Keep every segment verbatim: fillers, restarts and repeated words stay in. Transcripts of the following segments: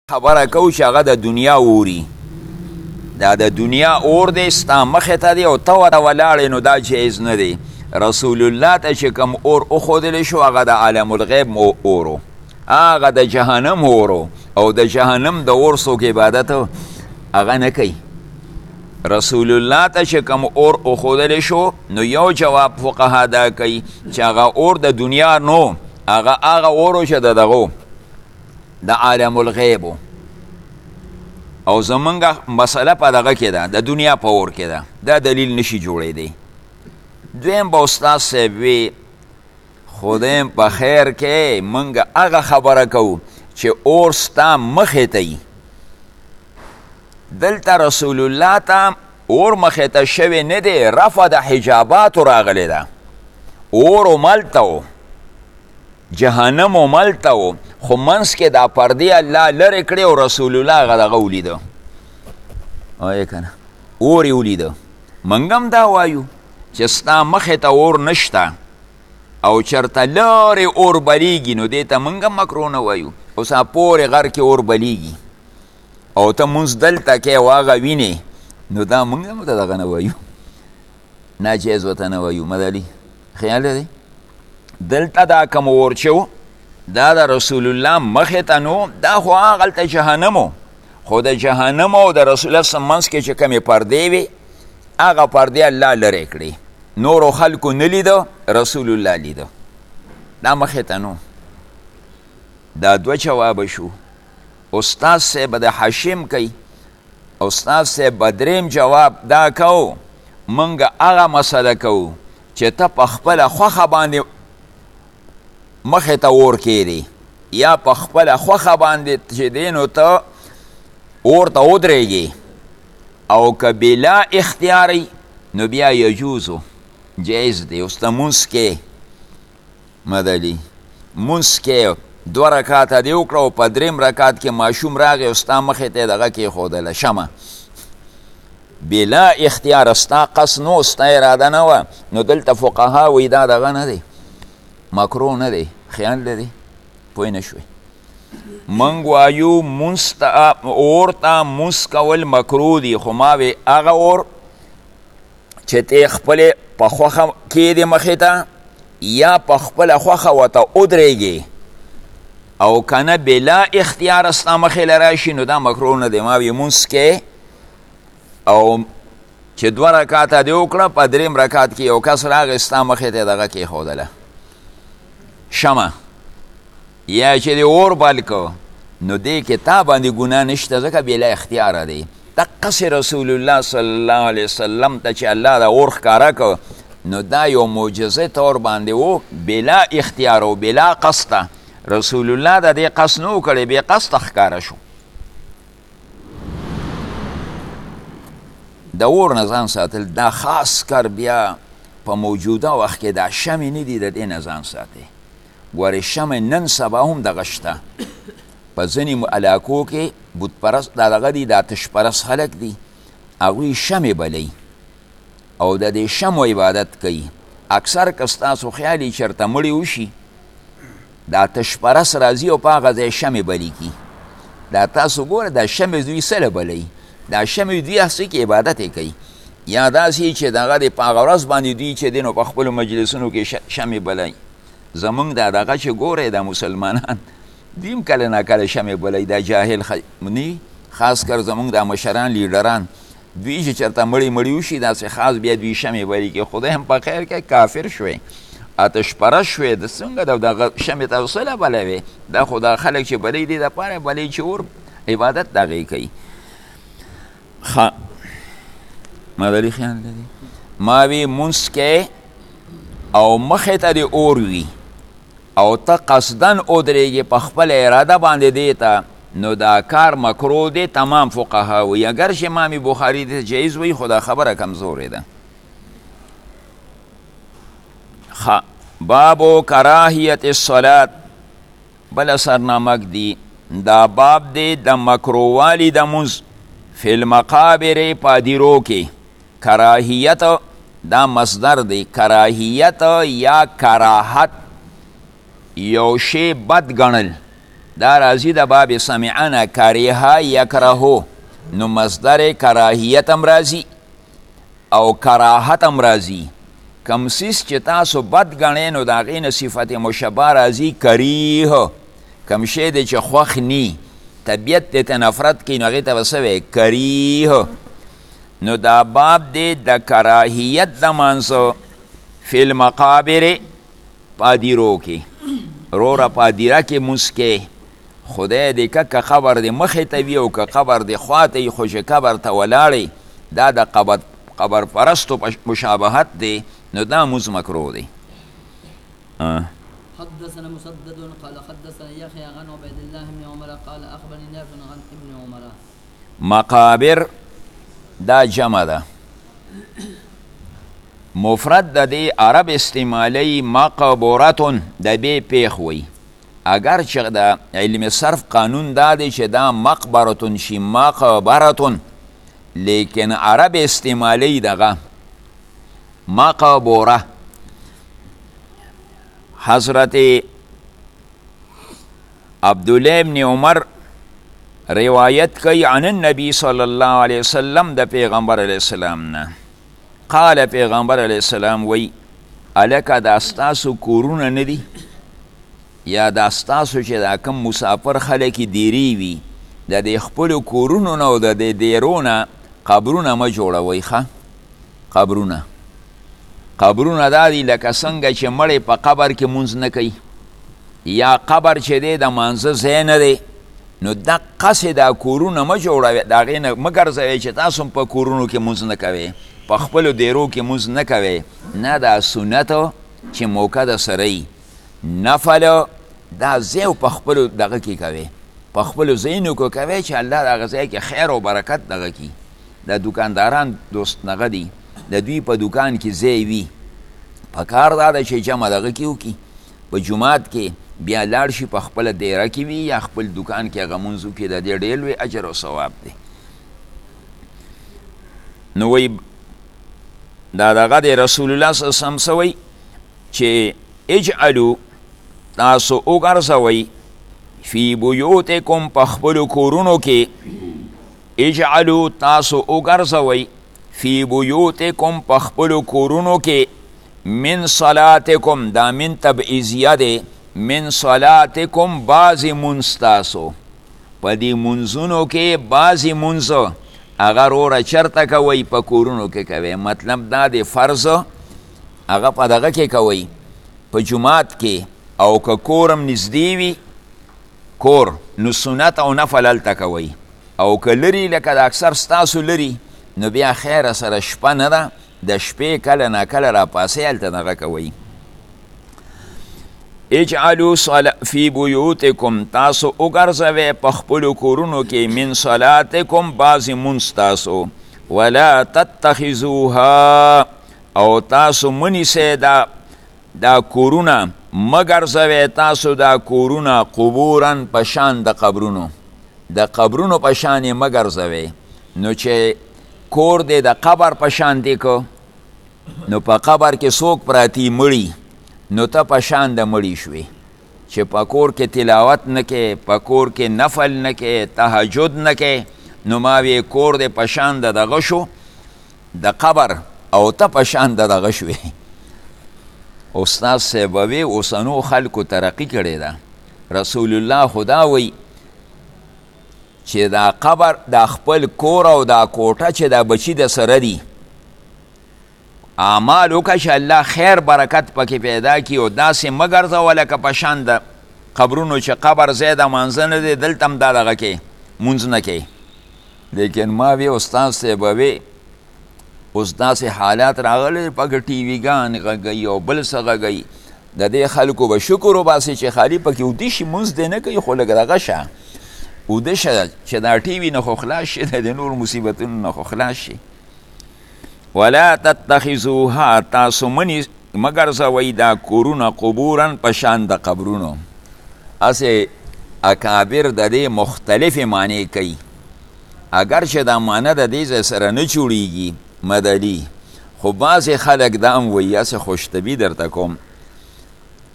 خبره کو چې هغه د دنیا اوري دا د دنیا اور دی ستا مخې ته دی او ته ورته ولاړې نو دا جایز نه دی. رسول الله ته چې کوم اور وښودلی شو هغه د عالم الغیب اور هغه د جهنم اور او د جهنم د اور څوک عبادت هغه نه کوي. رسول الله ته چې کوم اور وښودلی شو نو یو جواب فقها دا کوي چې هغه اور د دنیا نو هغه هغه اور چې د دغو د عالم الغیب او زمونږ مسئله په دغه کې ده د دنیا په اور کې ده. دا دلیل نشي جوړېدی. دویم به استاد صاحب وي خدایم په خیر کې موږ هغه خبره کوو چې اور ستا مخې ته وي. دلته رسول الله ته اور مخې ته شوی نه دی، رفع د حجاباتو راغلی ده. اور هملته و، جهنم هملته و، خو منځ کې دا پردې الله لرې کړې او رسول الله هغه دغه ولیده. وایې که نه اور یې ولیده. موږ هم دا وایو چې ستا مخې ته اور نشته او چېرته لرې اور بلیږي نو دې ته موږ هم مکروه نه وایو. اوس پورې غر کې اور بلیږي او ته مونځ دلته کې او هغه وینې نو دا موږ هم ته دغه نه وایو، ناجایز ورته نه وایو. مدلي خیال دی دلته دا کوم اور چې و دا د رسول الله مخې ته نو دا خو هغلته جهنم و، خو د جهنم او د رسول الله سم منځ کې چې کومې پردې وې هغه پردې الله لرې کړې. نورو خلکو نه لیده، رسول الله لیده. دا مخې ته نو. دا دوه جوابه شو. استاد صاحب د حشیم کوي، استاد صاحب به دریم جواب دا کو موږ هغه مسله کوو چې ته په خپله خوښه باندې مخې ته اور کېدی یا په خپله خوښه باندې چې دی نو ته اور ته ودرېږي او که بلا اختیاري نو بیا یجوزو جایز دی. اوس ته مونځ کې مدلي مونځ کې دوه رکاته دې وکړه او په دریم رکات کې ماشوم راغی او ستا مخې ته یې دغه کېښودله شمه بلا اختیار، ستا قصد نو ستا اراده نه وه نو دلته فقها وایي دا دغه نه دی، مکروه نه دی. خیال دی پوه نه شوی. موږ وایو مونځ ته اور ته مونځ کول مکروه دي، خو ما وی هغه اور چې ته خپلې په خوښه کېدې مخې ته یا په خپله خوښه ورته ودرېږې او کنه بلا اختیار ستا مخې له راشي نو دا مکروه نه دی. ما وی مونځ کې او چې دوه رکاته دې وکړه په دریم رکات کې یو کس راغی ستا مخې ته یې دغه کېښودله شمه یا چې دې اور بل که نو دې کې تا باندې ګناه نشته ځکه بلا اختیاره دی. دقسې رسول الله صلی الله علیه وسلم ته چې الله دا اور ښکاره که نو دا یو معجزه طور باندې و بلا اختیار او بلا قصده. رسول الله د دې قصد نه و کړی، بې قصده ښکاره شو. د اور نه ځان ساتل دا خاص کر بیا په موجوده وخت کې دا شمې نه دي د دې نه ځان ساتي. ګورې شمې نن سبا هم دغه شته په ځینې علاقو کې بت پرست دا دغه دي دا تش پرست خلک دي هغوی شمې بلی او د دې شمو عبادت کوي. اکثر که ستاسو خیالي چېرته مړي وشي دا تش پرست راځي او په هغه ځای شمې بلی کي. دا تاسو ګوره دا شمې دوی څه له بلی، دا شمې دوی هسې کې عبادت یې کوي یا داسې چې دغه د په هغه ورځ باندې دوی چې دی نو په خپلو مجلسونو کې شمې بلی. زمونږ دا دغه چې ګورئ دا مسلمانان دوی هم کله ناکله شمې بلی، دا جاهل نه خاص کر زمونږ دا مشران لیډران دوی چې چېرته مړی مړي وشي داسې خاص بیا دوی شمې بلی کې. خدای هم په خیر کې کافر شوی آتش پرست شوی د څنګه د دغه شمې ته څه له بلوې. دا خو دا خلک چې بلی دي دپاره بلی چې اور عبادت دغې کوي. ښه مدلي خیال دی. ما وی مونځ کې او مخې ته دې اور وي او ته قصدن ودرېږې په خپله اراده باندې دې ته نو دا کار مکروه دی. تمام فقها وي اگر چې امام بخاري دې جایز وي خو دا خبره کمزورې ده. ښه بابو کراهیت الصلات بله سرنامک دی. دا باب دی د مکروهوالي د مونځ فی المقابر پادیرو کې. کراهیت دا مصدر دی. کراهیت یا کراهت یو شی بد ګڼل دا راځي د باب سمعنا کریها یکرهو نو مصدر کراهیت هم راځي او کراهت هم راځي. کم سیس چې تاسو بد ګڼئ نو د هغې نه صفت مشبه راځي کریه. کم شی دی چې خوښ نی طبیعت دی ته نفرت کوي نو هغې ته به څه وی کریه. نو دا باب دی د کراهیت د مانځه فی المقابر پادیرو کې روره پادیره کې مونځ کې خدای دې که که قبر دې مخې ته وي او که قبر دې خواته وي خو چې قبر ته ولاړې دا د قبر قبر پرستو مشابهت دی نو دا مونځ مکروه دی. حدثنا مسدد قال حدثنا يحيى عن عبيد الله بن عمر قال اخبرني نافع عن ابن عمر. مقابر دا جمع ده مفرد د دې عرب استعمالی مقبورتون د بې پیښ وی اگر چې د علم صرف قانون دا دی چې دا مقبرتون شي مقبرتون لیکن عرب استعمالی دغه مقبوره. حضرت عبدالله ابن عمر روایت کوي عن النبی صلی الله علیه وسلم د پیغمبر علیه السلام نه قال پیغمبر علیه السلام وی الکه دا ستاسو کورونه نه دي یا دا ستاسو چې دا کم مسافر خلک دیری وي د دې خپلو کورونو نه او د دې دیرو نه قبرونه مه جوړوئ ښه قبرونه قبرونه دا دي لکه څنګه چې مړی په قبر کې مونځ نه کوي یا قبر چې دی د مانځه ځای نه دی نو دقسې دا کورونه مه جوړوئ د هغې نه مه ګرځوئ چې تاسو هم په کورونو کې مونځ نه کوئ په خپلو دیرو کې مونځ نه کوئ نه دا سنت چې موقع د سره یي نفل دا ځای په خپلو دغه کې کوئ په خپلو ځایونو کې کوئ چې الله د هغه ځای کې خیر او برکت دغه کي. د دوکانداران دوست نغه دي د دوی په دوکان کې ځای وي په کار دا ده چې جمع دغه کې وکړي په جومات کې بیا لاړ شي په خپله دیره کې وي یا خپل دوکان کې هغه مونځ وکړي د دې ډېر لوی اجر او ثواب دی. نو وی دا دغه د رسول الله صلی الله علیه وسلم سوی چې اجعلو تاسو وګرځوئ فی بیوتکم په خپلو کورونو کې اجعلو تاسو وګرځوئ فی بیوتکم په خپلو کورونو کې من صلاتکم دا من تبعیضیه دی من صلاتکم بعضې مونځ تاسو په دې مونځونو کې بعضې مونځ هغه روره چرته کوئ په کورونو کې کوئ مطلب دا د فرض هغه په دغه کې کوئ په جومات کې او که کور هم نږدې وي کور نو سنت او نفل هلته کوئ او که لري لکه د اکثر ستاسو لري نو بیا خیره سره شپه نه ده د شپې کله ناکله راپاسئ هلته دغه کوئ. اجعلو فی بیوتکم تاسو وګرځوئ په خپلو کورونو کې من صلاتکم بعضې مونځ تاسو ولا تتخذوها او تاسو منیسئ دا دا کورونه مه ګرځوئ تاسو دا کورونه قبورن په شان د قبرونو د قبرونو په شان یې مه ګرځوئ. نو چې کور دی د قبر په شان دی که نو په قبر کې څوک پراتی مړي نو ته په شان د مړي شوې چې په کور کې تلاوت نه کې په کور کې نفل نه کې تهجد نه کې نو ما وی کور دی په شان د دغه شو د قبر او ته په شان د دغه شوې. استاد صاحب وی اوسنو خلکو ترقی کړې ده رسول الله خدا وی چې دا قبر دا خپل کور او دا کوټه چې دا بچی د سره دي اعمال وکړه چې الله خیر برکت پکې پیدا کړي او داسې مه ګرځوه لکه په شان د قبرونو چې قبر ځای د مانځه نه دی دلته هم دا دغه کې مونځ نه کوي. لیکن ما وی استاد صاحب وی اوس داسې حالات راغلی پکې ټي وي ګان غږوي او بل څه غږوي د دې خلکو به شکر وباسي چې خالي پکې اوده شي مونځ دی نه کوي خو لږ دغه شه اوده شه چې دا ټي وي نه خو خلاص شي د نور مصیبتونو نه خو خلاص شي. ولا تتخذوها تاسو منی مګرځوئ دا کورونه قبورن په شان د قبرونو. هسې اکابر د دې مختلفې معنی کوي اگر چې دا معنی د دې ځای سره نه جوړیږي مدلی خو بعضې خلک دا هم وایي هسې خوشطبي درته کوم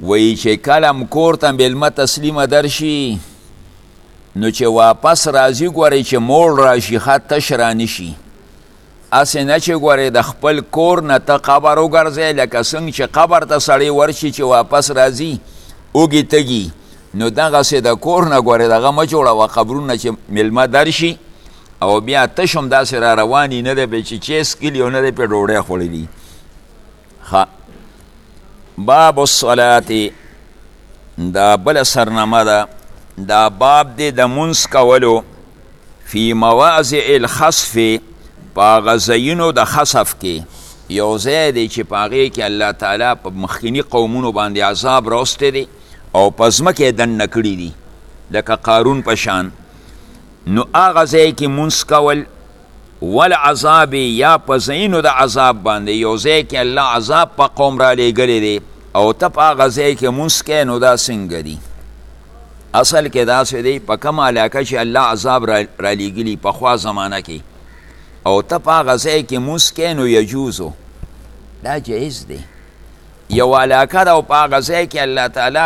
وی چې کلم کور ته میلمه تسلیمه درشي نو چې واپس راځي ګورئ چې موړ راشي ښه تش رانشي اسې نه چې ګورئ د خپل کور نه ته قبر وګرځئ لکه څنګه چې قبر ته سړی ورشي چې واپس راځي اوږې تږي نو دغسې د کور نه ګورئ دغه مه جوړوه قبرونه چې میلمه درشي او بیا تش هم داسې را رواني نه دی پرې چې چیس کلي او نه دی پرې ډوډۍ خوړلي ښه باب الصلاة دا بل سرنامه ده دا باب دی د منځ کولو فی مواضع الخصف په هغه ځایونو د خصف کې یو ځای دی چې په هغې کې الله تعالی په مخکیني قومونو باندې عذاب راوستی دی او په ځمکه یې دننه کړي دي لکه قارون په شان نو هغه ځای کې منځ کول والعذاب یا په ځایونو د عذاب باندې یو ځای کې الله عذاب په قوم را لیږلی دی او ته په هغه ځای کې منځ کوې نو دا څنګه دي اصل کې داسې دی په کومه علاقه چې الله عذاب را لیږلي پخوا زمانه کې او ته په هغه ځای کې منځ کوې نو یجوزو دا جایز دی یو علاقه ده او په هغه ځای کې الله تعالی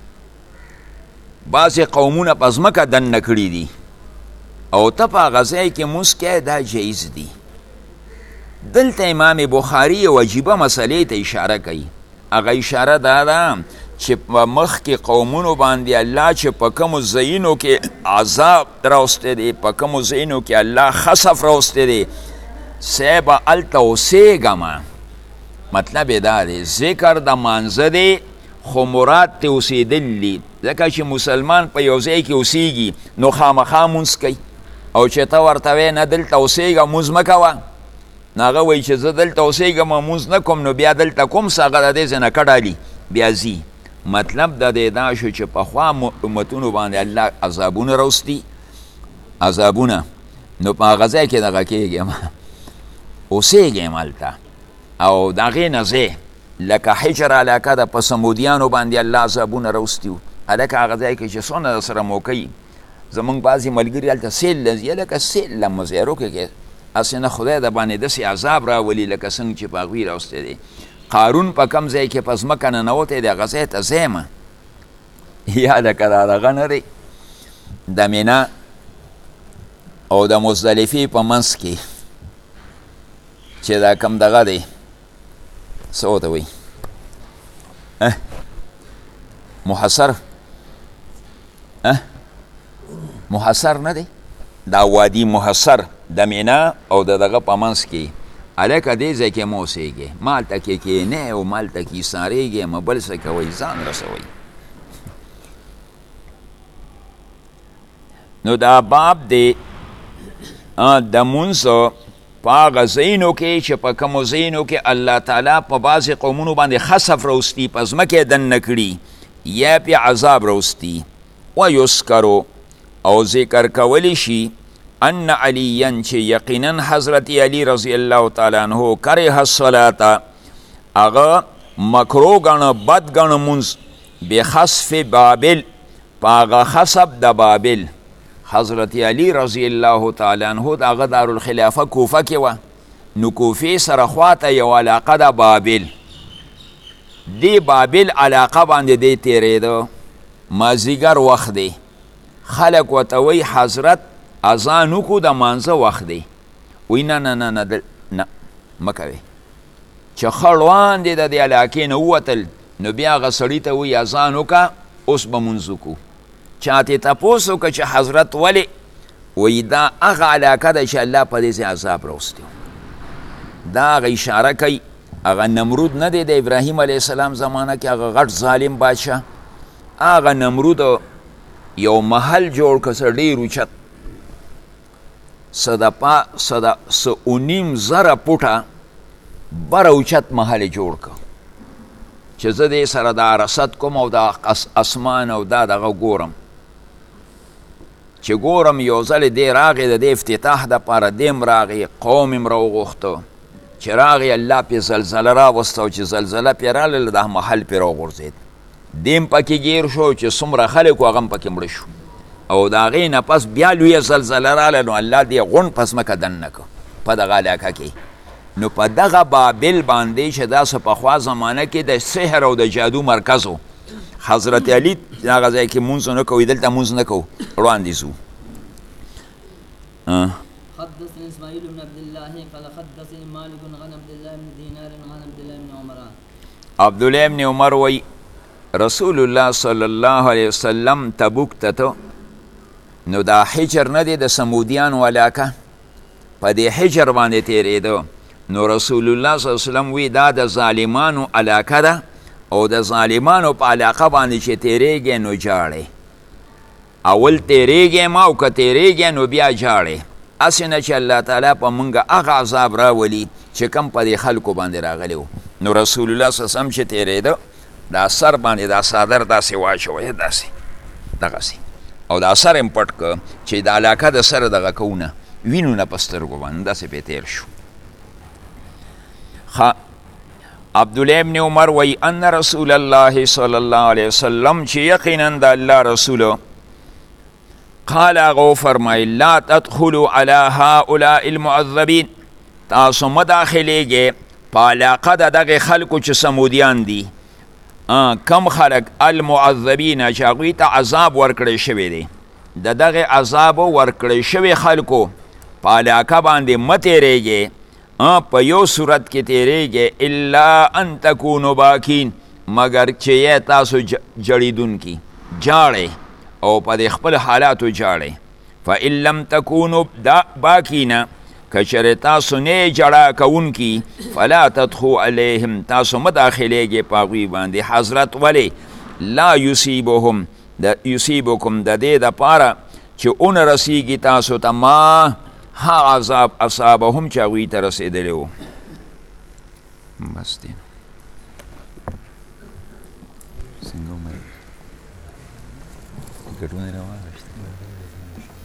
بعضې قومونه په ځمکه دننه کړي دي او ته په هغه ځای کې منځ کوې دا جایز دی دلته امام بخاري یو عجیبه مسئلې ته اشاره کوي هغه اشاره دا ده چې په مخکې قومونو باندې الله چې په کومو ځایونو کې عذاب راوستی دی په کومو ځایونو کې الله خصف راوستی دی سی به هلته اوسېږمه مطلب یې دا دی ذکر د مانځه دی خو مراد ته اوسېدل دي ځکه چې مسلمان په یو ځای کې اوسېږي نو خامخا مونځ کوي او چې ته ورته وایې نه دلته اوسېږه مونځ مه کوه نو هغه وایي چې زه دلته اوسېږم او مونځ نه کوم نو بیا دلته کوم څه هغه د دې ځای نه کډالي بیا ځي مطلب د دې دا شو چې پخوا امتونو باندې الله عذابونه راوستي عذابونه نو په هغه ځای کې دغه کېږم اوسېږم هلته او د هغې نه ځای لکه حجر علاقه ده په سمودیانو باندې الله عذابونه راوستي وو هلکه هغه ځای کې چې څونه درسره موقعي زمونږ بعضې ملګري هلته سیل له ځي لکه سیل له مزیرو کې هسې نه خدای د باندې داسې عذاب راولي لکه څنګه چې په هغوی راوستی دی قارون په کم ځای کې په ځمکه ننوتی دی هغه ځای ته ځیمه یا لکه دا دغه نه دی د مینا او د مزدلفې په منځ کې چې دا کم دغه دی څه ورته وایي محصر محصر نه دی دا وادي محصر د مینا او د دغه په منځ کې هلکه دې ځای کې مه اوسېږې ما هلته کې کښېنئ او ما هلته کې ایسارېږې مه بل څه کوئ ځان رسوئ نو دا باب دی د مونځ په هغه ځایونو کې چې په کومو ځایونو کې الله تعالی په بعضې قومونو باندې خصف راوستي په ځمکه یې دننه کړي یا پې عذاب راوستي ویسکرو او ذکر کولی شي ان علیاً چې یقینا حضرت علی رضی الله تعالی عنه کره الصلاة هغه مکرو ګڼه بد ګڼه مونځ بخصف بابل په هغه خصف د بابل حضرت علی رضی الله تعالی عنه د هغه دارالخلافه کوفه کې وه نو کوفې سره خواته یو علاقه د بابل دی بابل علاقه باندې دی تیرېده مازدیګر وخت دی خلک ورته وایي حضرت اذان وکړو د مانځه وخت دی وایي نه نه نه نه نه مه کوئ چې ښه روان دی د دې علاقې نه ووتل نو بیا هغه سړي ته وایي اذان وکړه اوس به مونځ وکړو چا ترې تپوس وکړه چې حضرت ولې وایي دا هغه علاقه ده چې الله په دې ځای عذاب راوستی دا هغه اشاره کوي هغه نمرود نه دی د ابراهیم علیه السلام زمانه کې هغه غټ ظالم بادشاه هغه نمرود یو محل جوړ که څه ډېر اوچت څه د پا څه د څه اونیم زره فوټه بره اوچت محل یې جوړ که چې زه دې سره دا رصد کوم او دا اسمان او دا دغه ګورم چې ګورم یو ځل دې راغی د دې افتتاح دپاره دیم راغی قوم یم راوغوښته چې راغی الله پې زلزله راوسته او چې زلزله پې راغله دا محل پې راوغورځېد دیم پکې گیر شو چې څومره خلک و هغه هم پکې مړه شو او د هغې نه پس بیا لویه زلزله راغله نو الله دې غونډ په ځمکه دننه کړه په دغه علاقه کې نو په دغه بابل باندې چې داسې پخوا زمانه کې د سحر او د جادو مرکز و حضرت علی هغه ځای کې مونځ نه کوي دلته مونځ نه کوو وړاندې ځو حدثني اسماعيل بن عبد الله قال حدثني مالك عن عبد الله بن دينار عن عبد الله بن عمر عبد الله بن عمر وی رسول الله صلی الله علیه وسلم تبوک ته نو دا حجر نه دی د سمودیانو علاقه په دې حجر باندې تیرېده نو رسول الله صلی الله علیه وسلم وی دا د ظالمانو علاقه ده او د ظالمانو په علاقه باندې چې تیرېږي نو جاړې اول تیرېږي ما او که تیرېږي نو بیا جاړې هسې نه چې الله تعالی په موږ هغه عذاب راولي چې کم په دې خلکو باندې راغلی و نو رسول الله صلی الله علیه وسلم چې تیرېده دا سر باندې دا صادر داسې واچوی داسې دغسې او دا سر یې پټ که چې د علاقه د سره دغه کوونه وینو نه په سترګو باندې داسې پې تیر شو عبدالله ابن عمر وی ان رسول الله صلی الله علیه وسلم چې یقینا د الله رسولو قال هغه فرمایي لا تدخلوا على هؤلاء المعذبین تاسو مه داخلیږئ په علاقه د دغې خلکو چې سمودیان دي کم خلک المعذبین چې هغوی ته عذاب ورکړی شوی دی د دغې عذابو ورکړی شوي خلکو په علاقه باندې مه تیرېږئ په یو صورت کې تیرېږئ الا ان تکونو باکین مګر چې یې تاسو جړېدونکي جاړئ او په دې خپل حالاتو جاړئ فان لم تکونو باکینه که چېرې تاسو نه جړا کوونکي فلا تدخو علیهم تاسو مه داخلیږئ په هغوی باندې حضرت ولې لا یصیبهم یصیبکم د دې دپاره چې ونه رسیږي تاسو ته ما ها عذاب اصابهم چې هغوی ته رسېدلی و بس دی څنګه ومه ګډون یې روان